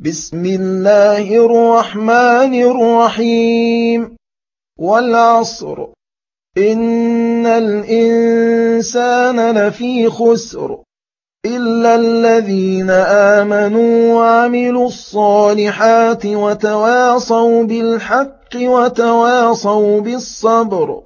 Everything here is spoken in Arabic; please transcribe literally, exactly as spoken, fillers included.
بسم الله الرحمن الرحيم والعصر إن الإنسان لفي خسر إلا الذين آمنوا وعملوا الصالحات وتواصوا بالحق وتواصوا بالصبر